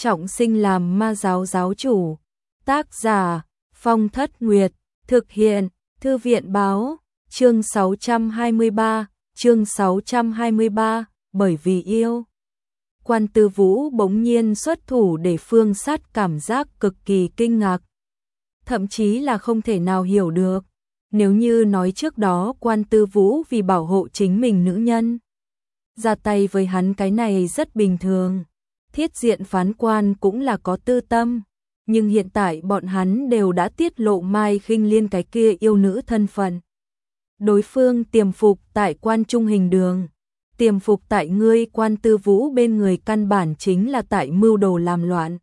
trọng sinh làm ma giáo giáo chủ. Tác giả Phong Thất Nguyệt, thực hiện Thư viện Báo, chương 623, bởi vì yêu. Quan Tư Vũ bỗng nhiên xuất thủ để Phương Sát cảm giác cực kỳ kinh ngạc. Thậm chí là không thể nào hiểu được. Nếu như nói trước đó Quan Tư Vũ vì bảo hộ chính mình nữ nhân, ra tay với hắn cái này rất bình thường. Thiết diện phán quan cũng là có tư tâm. Nhưng hiện tại bọn hắn đều đã tiết lộ Mai Khinh Liên cái kia yêu nữ thân phận. Đối phương tiềm phục tại Quan Trung Hình Đường. Tiềm phục tại ngươi Quan Tư Vũ bên người căn bản chính là tại mưu đồ làm loạn.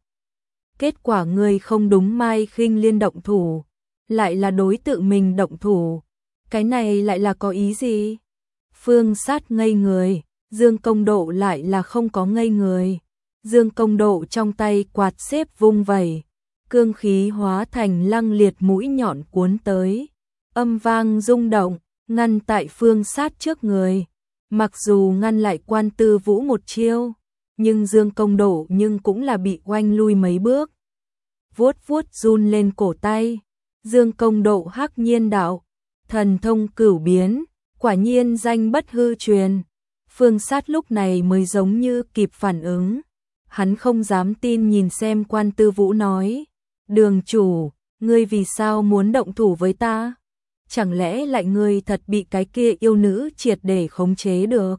Kết quả ngươi không đúng Mai Khinh Liên động thủ, lại là đối tượng mình động thủ. Cái này lại là có ý gì? Phương Sát ngây người, Dương Công Độ lại là không có ngây người. Dương Công Độ trong tay quạt xếp vung vẩy, cương khí hóa thành lăng liệt mũi nhọn cuốn tới, âm vang rung động, ngăn tại Phương Sát trước người. Mặc dù ngăn lại Quan Tư Vũ một chiêu, nhưng Dương Công Độ nhưng cũng là bị oanh lui mấy bước. Vuốt vuốt run lên cổ tay, Dương Công Độ hắc nhiên đạo, thần thông cửu biến, quả nhiên danh bất hư truyền. Phương Sát lúc này mới giống như kịp phản ứng. Hắn không dám tin nhìn xem Quan Tư Vũ nói, đường chủ, ngươi vì sao muốn động thủ với ta? Chẳng lẽ lại ngươi thật bị cái kia yêu nữ triệt để khống chế được?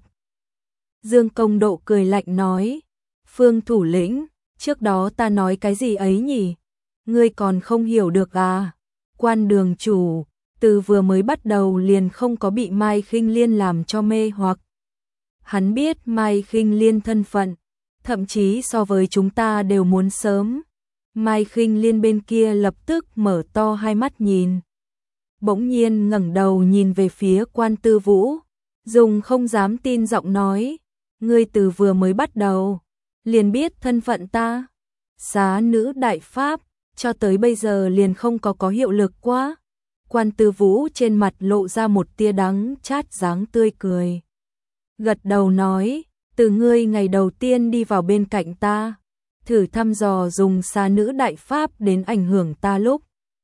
Dương Công Độ cười lạnh nói, Phương thủ lĩnh, trước đó ta nói cái gì ấy nhỉ? Ngươi còn không hiểu được à? Quan đường chủ, từ vừa mới bắt đầu liền không có bị Mai Khinh Liên làm cho mê hoặc. Hắn biết Mai Khinh Liên thân phận, thậm chí so với chúng ta đều muốn sớm. Mai Khinh Liên bên kia lập tức mở to hai mắt nhìn. Bỗng nhiên ngẩng đầu nhìn về phía Quan Tư Vũ, dùng không dám tin giọng nói, ngươi từ vừa mới bắt đầu liền biết thân phận ta. Xá nữ đại pháp, cho tới bây giờ liền không có hiệu lực quá. Quan Tư Vũ trên mặt lộ ra một tia đắng chát dáng tươi cười. Gật đầu nói, từ ngươi ngày đầu tiên đi vào bên cạnh ta, thử thăm dò dùng xá nữ đại pháp đến ảnh hưởng ta lúc,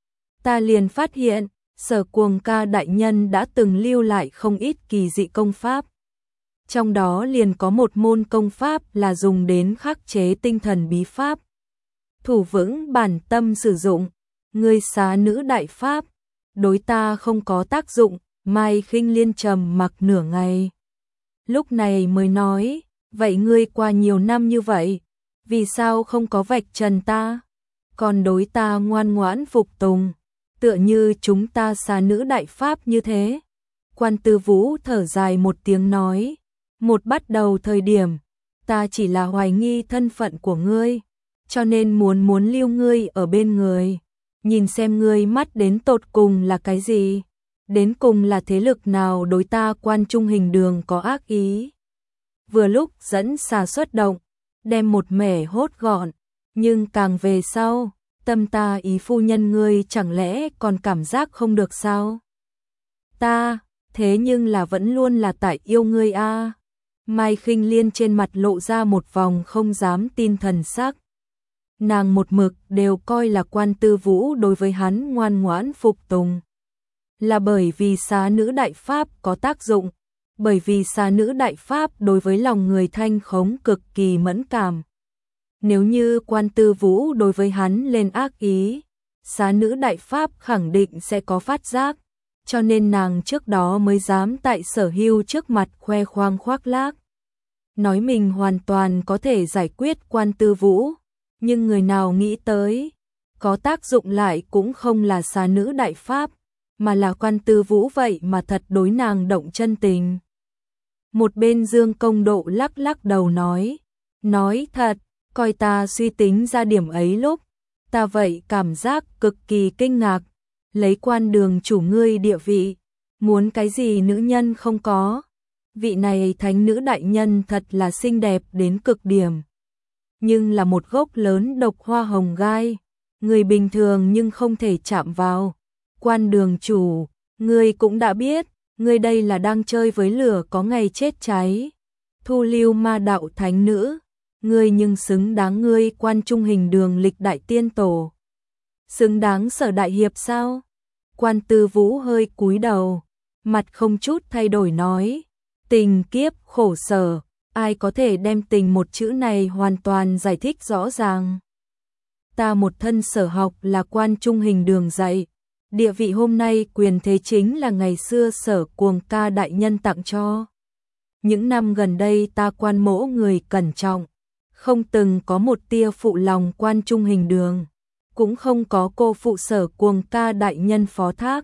ta liền phát hiện, Sở Cuồng Ca đại nhân đã từng lưu lại không ít kỳ dị công pháp. Trong đó liền có một môn công pháp là dùng đến khắc chế tinh thần bí pháp. Thủ vững bản tâm sử dụng, ngươi xá nữ đại pháp, đối ta không có tác dụng. Mai Khinh Liên trầm mặc nửa ngày. Lúc này mới nói, vậy ngươi qua nhiều năm như vậy, vì sao không có vạch trần ta, còn đối ta ngoan ngoãn phục tùng, tựa như chúng ta xá nữ đại pháp như thế? Quan Tư Vũ thở dài một tiếng nói, một bắt đầu thời điểm, ta chỉ là hoài nghi thân phận của ngươi, cho nên muốn lưu ngươi ở bên người, nhìn xem ngươi mắt đến tột cùng là cái gì, đến cùng là thế lực nào đối ta Quan Trung Hình Đường có ác ý. Vừa lúc dẫn xà xuất động, đem một mẻ hốt gọn, nhưng càng về sau, tâm ta ý phu nhân ngươi chẳng lẽ còn cảm giác không được sao? Ta, thế nhưng là vẫn luôn là tại yêu ngươi a. Mai Khinh Liên trên mặt lộ ra một vòng không dám tin thần sắc. Nàng một mực đều coi là Quan Tư Vũ đối với hắn ngoan ngoãn phục tùng. Là bởi vì xá nữ đại pháp có tác dụng, bởi vì xá nữ đại pháp đối với lòng người thanh khống cực kỳ mẫn cảm. Nếu như Quan Tư Vũ đối với hắn lên ác ý, xá nữ đại pháp khẳng định sẽ có phát giác, cho nên nàng trước đó mới dám tại Sở Hưu trước mặt khoe khoang khoác lác. Nói mình hoàn toàn có thể giải quyết Quan Tư Vũ, nhưng người nào nghĩ tới, có tác dụng lại cũng không là xá nữ đại pháp, mà là Quan Tư Vũ vậy mà thật đối nàng động chân tình. Một bên Dương Công Độ lắc lắc đầu nói thật, coi ta suy tính ra điểm ấy lúc, ta vậy cảm giác cực kỳ kinh ngạc, lấy Quan đường chủ ngươi địa vị, muốn cái gì nữ nhân không có. Vị này thánh nữ đại nhân thật là xinh đẹp đến cực điểm, nhưng là một gốc lớn độc hoa hồng gai, người bình thường nhưng không thể chạm vào. Quan đường chủ, ngươi cũng đã biết, ngươi đây là đang chơi với lửa có ngày chết cháy. Thu lưu ma đạo thánh nữ, ngươi nhưng xứng đáng ngươi Quan Trung Hình Đường lịch đại tiên tổ. Xứng đáng Sở đại hiệp sao? Quan Tư Vũ hơi cúi đầu, mặt không chút thay đổi nói, tình kiếp khổ sở, ai có thể đem tình một chữ này hoàn toàn giải thích rõ ràng. Ta một thân sở học là Quan Trung Hình Đường dạy, địa vị hôm nay quyền thế chính là ngày xưa Sở Cuồng Ca đại nhân tặng cho. Những năm gần đây ta Quan mỗ người cẩn trọng, không từng có một tia phụ lòng Quan Trung Hình Đường, cũng không có cô phụ Sở Cuồng Ca đại nhân phó thác.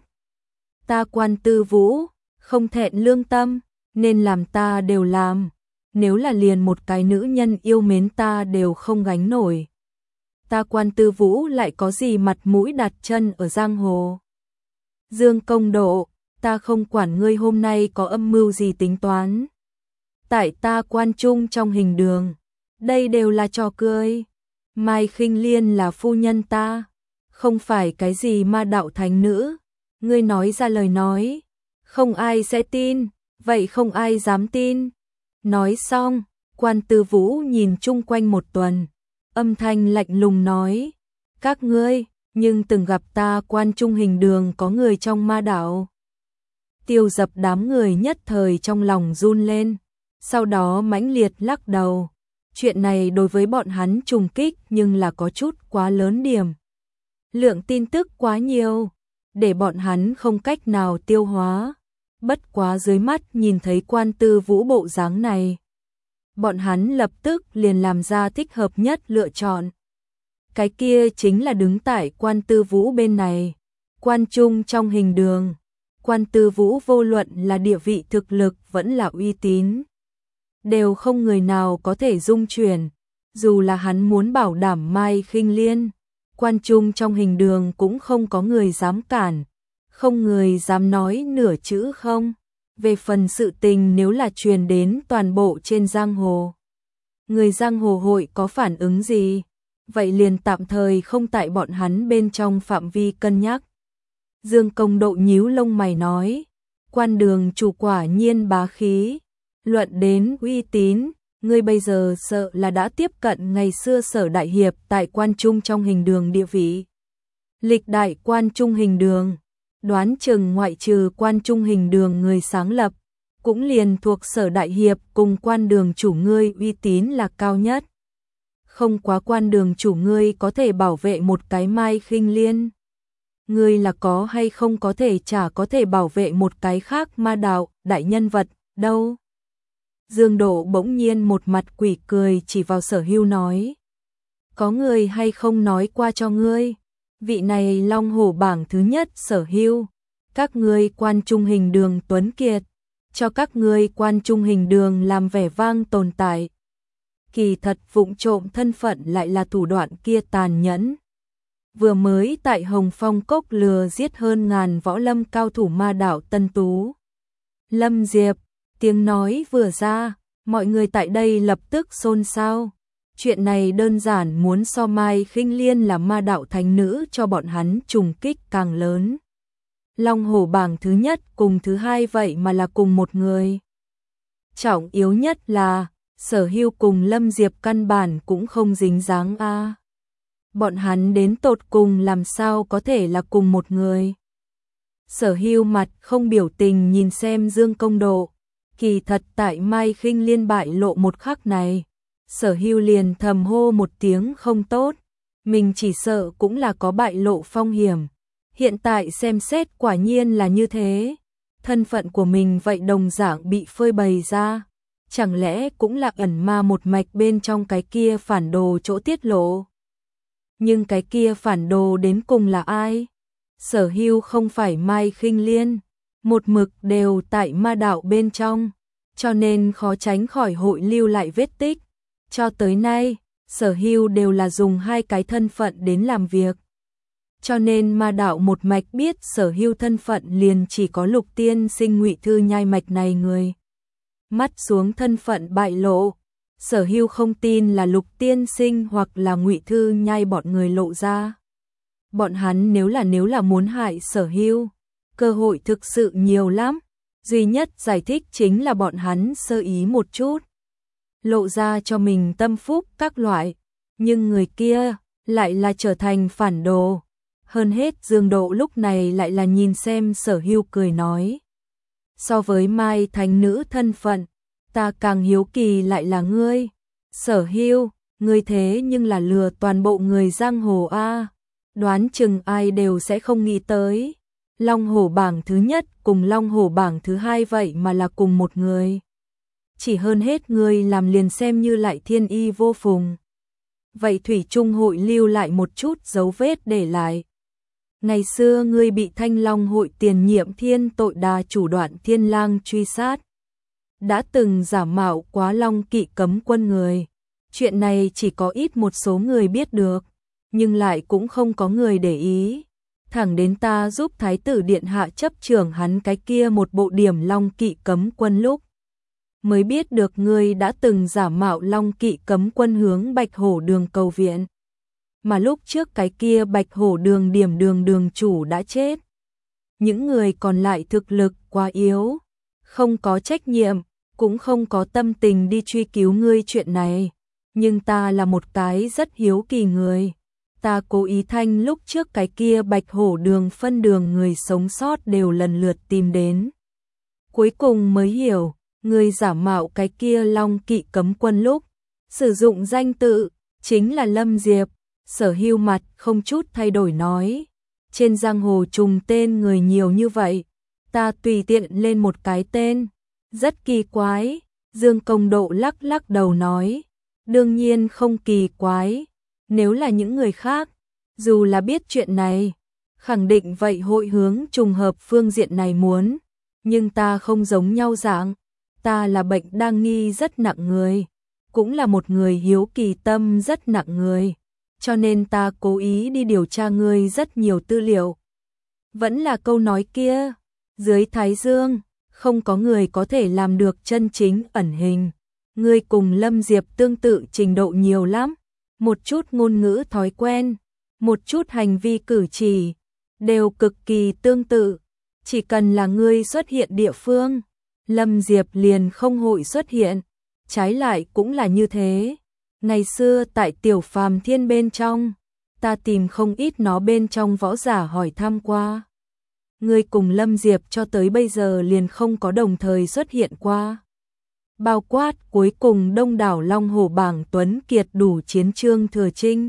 Ta Quan Tư Vũ, không thẹn lương tâm, nên làm ta đều làm, nếu là liền một cái nữ nhân yêu mến ta đều không gánh nổi. Ta Quan Tư Vũ lại có gì mặt mũi đặt chân ở giang hồ. Dương Công Độ, ta không quản ngươi hôm nay có âm mưu gì tính toán. Tại ta Quan Trung trong Hình Đường, đây đều là trò cười. Mai Khinh Liên là phu nhân ta, không phải cái gì ma đạo thánh nữ. Ngươi nói ra lời nói, không ai sẽ tin, vậy không ai dám tin. Nói xong, Quan Tư Vũ nhìn chung quanh một tuần, âm thanh lạnh lùng nói, các ngươi, nhưng từng gặp ta Quan Trung Hình Đường có người trong ma đạo. Tiêu Dập đám người nhất thời trong lòng run lên, sau đó mãnh liệt lắc đầu. Chuyện này đối với bọn hắn trùng kích nhưng là có chút quá lớn điểm. Lượng tin tức quá nhiều, để bọn hắn không cách nào tiêu hóa. Bất quá dưới mắt nhìn thấy Quan Tư Vũ bộ dáng này, bọn hắn lập tức liền làm ra thích hợp nhất lựa chọn. Cái kia chính là đứng tại Quan Tư Vũ bên này. Quan Trung trong Hình Đường, Quan Tư Vũ vô luận là địa vị thực lực vẫn là uy tín, đều không người nào có thể dung chuyển. Dù là hắn muốn bảo đảm Mai Khinh Liên, Quan Trung trong Hình Đường cũng không có người dám cản, không người dám nói nửa chữ không. Về phần sự tình nếu là truyền đến toàn bộ trên giang hồ, người giang hồ hội có phản ứng gì, vậy liền tạm thời không tại bọn hắn bên trong phạm vi cân nhắc. Dương Công Độ nhíu lông mày nói, Quan Đường chủ quả nhiên bá khí, luận đến uy tín, ngươi bây giờ sợ là đã tiếp cận ngày xưa Sở đại hiệp tại Quan Trung trong Hình Đường địa vị. Lịch đại Quan Trung Hình Đường, đoán chừng ngoại trừ Quan Trung Hình Đường người sáng lập, cũng liền thuộc Sở đại hiệp cùng Quan Đường chủ ngươi uy tín là cao nhất. Không quá Quan Đường chủ ngươi có thể bảo vệ một cái Mai Khinh Liên, ngươi là có hay không có thể chả có thể bảo vệ một cái khác ma đạo đại nhân vật đâu. Dương Độ bỗng nhiên một mặt quỷ cười chỉ vào Sở Hưu nói, có người hay không nói qua cho ngươi, vị này Long Hổ bảng thứ nhất Sở Hưu, các ngươi Quan Trung Hình Đường tuấn kiệt, cho các ngươi Quan Trung Hình Đường làm vẻ vang tồn tại. Kỳ thật vụng trộm thân phận lại là thủ đoạn kia tàn nhẫn. Vừa mới tại Hồng Phong Cốc lừa giết hơn ngàn võ lâm cao thủ ma đạo Tân Tú, Lâm Diệp. Tiếng nói vừa ra, mọi người tại đây lập tức xôn xao. Chuyện này đơn giản muốn so Mai Khinh Liên là ma đạo thánh nữ cho bọn hắn trùng kích càng lớn. Long Hổ bảng thứ nhất cùng thứ hai vậy mà là cùng một người. Trọng yếu nhất là, Sở Hưu cùng Lâm Diệp căn bản cũng không dính dáng a. Bọn hắn đến tột cùng làm sao có thể là cùng một người. Sở Hưu mặt không biểu tình nhìn xem Dương Công Độ. Kỳ thật tại Mai Khinh Liên bại lộ một khắc này, Sở Hưu liền thầm hô một tiếng không tốt, mình chỉ sợ cũng là có bại lộ phong hiểm. Hiện tại xem xét quả nhiên là như thế, thân phận của mình vậy đồng dạng bị phơi bày ra, chẳng lẽ cũng là ẩn ma một mạch bên trong cái kia phản đồ chỗ tiết lộ. Nhưng cái kia phản đồ đến cùng là ai? Sở Hưu không phải Mai Khinh Liên, một mực đều tại ma đạo bên trong, cho nên khó tránh khỏi hội lưu lại vết tích. Cho tới nay, Sở Hưu đều là dùng hai cái thân phận đến làm việc. Cho nên ma đạo một mạch biết Sở Hưu thân phận liền chỉ có Lục Tiên Sinh Ngụy Thư Nhai mạch này người. Mắt xuống thân phận bại lộ, Sở Hưu không tin là Lục Tiên Sinh hoặc là Ngụy Thư Nhai bọn người lộ ra. Bọn hắn nếu là muốn hại Sở Hưu, cơ hội thực sự nhiều lắm, duy nhất giải thích chính là bọn hắn sơ ý một chút. lộ ra cho mình tâm phúc các loại, nhưng người kia lại là trở thành phản đồ. Hơn hết Dương Độ lúc này lại là nhìn xem Sở Hưu cười nói. So với Mai thánh nữ thân phận, ta càng hiếu kỳ lại là ngươi. Sở Hưu, ngươi thế nhưng là lừa toàn bộ người giang hồ a. Đoán chừng ai đều sẽ không nghĩ tới. Long hổ bảng thứ nhất cùng long hổ bảng thứ hai vậy mà là cùng một người. Chỉ hơn hết ngươi làm liền xem như lại thiên y vô phùng. Vậy Thủy Trung hội lưu lại một chút dấu vết để lại. Ngày xưa ngươi bị Thanh Long hội tiền nhiệm thiên tội đà chủ Đoạn Thiên Lang truy sát. Đã từng giả mạo quá Long Kỵ cấm quân người. Chuyện này chỉ có ít một số người biết được, nhưng lại cũng không có người để ý. Thẳng đến ta giúp Thái tử Điện Hạ chấp trưởng hắn cái kia một bộ điểm Long Kỵ cấm quân lúc, mới biết được ngươi đã từng giả mạo Long Kỵ cấm quân hướng Bạch Hổ Đường cầu viện. Mà lúc trước cái kia Bạch Hổ Đường điểm đường chủ đã chết. Những người còn lại thực lực quá yếu, không có trách nhiệm, cũng không có tâm tình đi truy cứu ngươi chuyện này. Nhưng ta là một cái rất hiếu kỳ người. Ta cố ý thanh lúc trước cái kia Bạch Hổ Đường phân đường người sống sót đều lần lượt tìm đến. Cuối cùng mới hiểu, người giả mạo cái kia Long Kỵ cấm quân lúc sử dụng danh tự chính là Lâm Diệp. Sở Hưu mặt không chút thay đổi nói, trên giang hồ trùng tên người nhiều như vậy, ta tùy tiện lên một cái tên, rất kỳ quái. Dương Công Độ lắc lắc đầu nói, đương nhiên không kỳ quái, nếu là những người khác, dù là biết chuyện này, khẳng định vậy hội hướng trùng hợp phương diện này muốn, nhưng ta không giống nhau dạng, ta là bệnh đa nghi rất nặng người, cũng là một người hiếu kỳ tâm rất nặng người, cho nên ta cố ý đi điều tra ngươi rất nhiều tư liệu. Vẫn là câu nói kia, dưới Thái Dương, không có người có thể làm được chân chính ẩn hình. Ngươi cùng Lâm Diệp tương tự trình độ nhiều lắm, một chút ngôn ngữ thói quen, một chút hành vi cử chỉ, đều cực kỳ tương tự. Chỉ cần là ngươi xuất hiện địa phương, Lâm Diệp liền không hội xuất hiện, trái lại cũng là như thế. Ngày xưa tại Tiểu Phàm Thiên bên trong, ta tìm không ít nó bên trong võ giả hỏi thăm qua. Ngươi cùng Lâm Diệp cho tới bây giờ liền không có đồng thời xuất hiện qua. Bao quát cuối cùng đông đảo Long Hổ bảng Tuấn Kiệt đủ chiến Trương Thừa Trinh.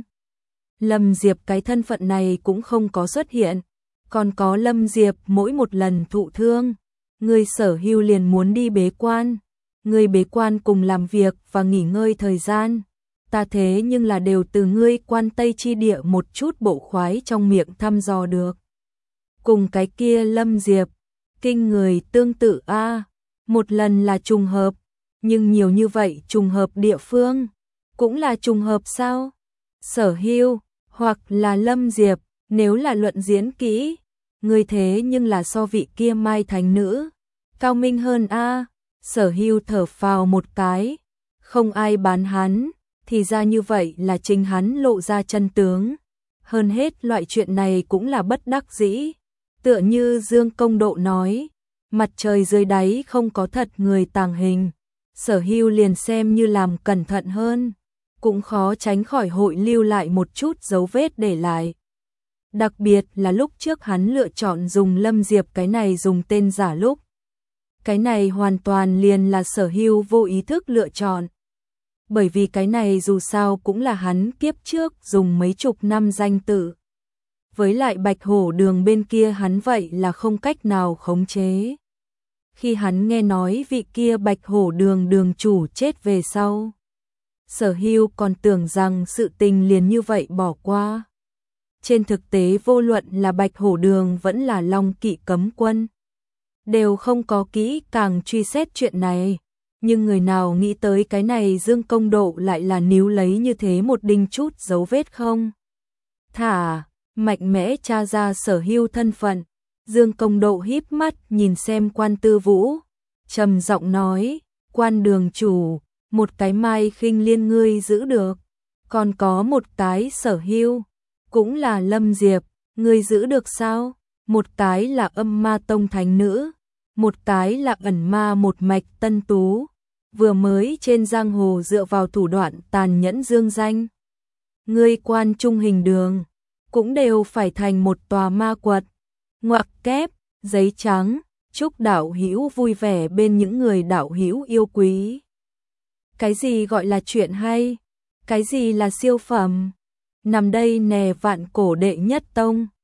Lâm Diệp cái thân phận này cũng không có xuất hiện, còn có Lâm Diệp mỗi một lần thụ thương, người Sở Hưu liền muốn đi bế quan, người bế quan cùng làm việc và nghỉ ngơi thời gian, ta thế nhưng là đều từ ngươi Quan Tây chi địa một chút bộ khoái trong miệng thăm dò được. Cùng cái kia Lâm Diệp, kinh người tương tự a, một lần là trùng hợp, nhưng nhiều như vậy trùng hợp địa phương, cũng là trùng hợp sao? Sở Hưu, hoặc là Lâm Diệp, nếu là luận diễn kỹ, người thế nhưng là so vị kia Mai Thánh Nữ, cao minh hơn a. Sở Hưu thở phào một cái, không ai bán hắn, thì ra như vậy là chính hắn lộ ra chân tướng. Hơn hết loại chuyện này cũng là bất đắc dĩ, tựa như Dương Công Độ nói, mặt trời dưới đáy không có thật người tàng hình. Sở Hưu liền xem như làm cẩn thận hơn, cũng khó tránh khỏi hội lưu lại một chút dấu vết để lại. Đặc biệt là lúc trước hắn lựa chọn dùng Lâm Diệp cái này dùng tên giả lúc. Cái này hoàn toàn liền là Sở Hưu vô ý thức lựa chọn. Bởi vì cái này dù sao cũng là hắn kiếp trước dùng mấy chục năm danh tự. Với lại Bạch Hổ Đường bên kia hắn vậy là không cách nào khống chế. Khi hắn nghe nói vị kia Bạch Hổ Đường đường chủ chết về sau, Sở Hưu còn tưởng rằng sự tình liền như vậy bỏ qua. Trên thực tế vô luận là Bạch Hổ Đường vẫn là Long Kỵ cấm quân, đều không có kỹ càng truy xét chuyện này. Nhưng người nào nghĩ tới cái này Dương Công Độ lại là níu lấy như thế một đinh chút dấu vết không? Thả, mạnh mẽ tra ra Sở Hưu thân phận. Dương Công Độ híp mắt nhìn xem Quan Tư Vũ, trầm giọng nói, Quan đường chủ, một cái Mai Khinh Liên ngươi giữ được, còn có một cái Sở Hưu, cũng là Lâm Diệp, ngươi giữ được sao? Một cái là Âm Ma Tông thánh nữ, một cái là ẩn ma một mạch Tân Tú, vừa mới trên giang hồ dựa vào thủ đoạn tàn nhẫn dương danh. Ngươi quan trung hình đường, cũng đều phải thành một tòa ma quật. Ngoặc kép, giấy trắng, chúc đạo hữu vui vẻ bên những người đạo hữu yêu quý. Cái gì gọi là chuyện hay? Cái gì là siêu phẩm? Nằm đây nè vạn cổ đệ nhất tông.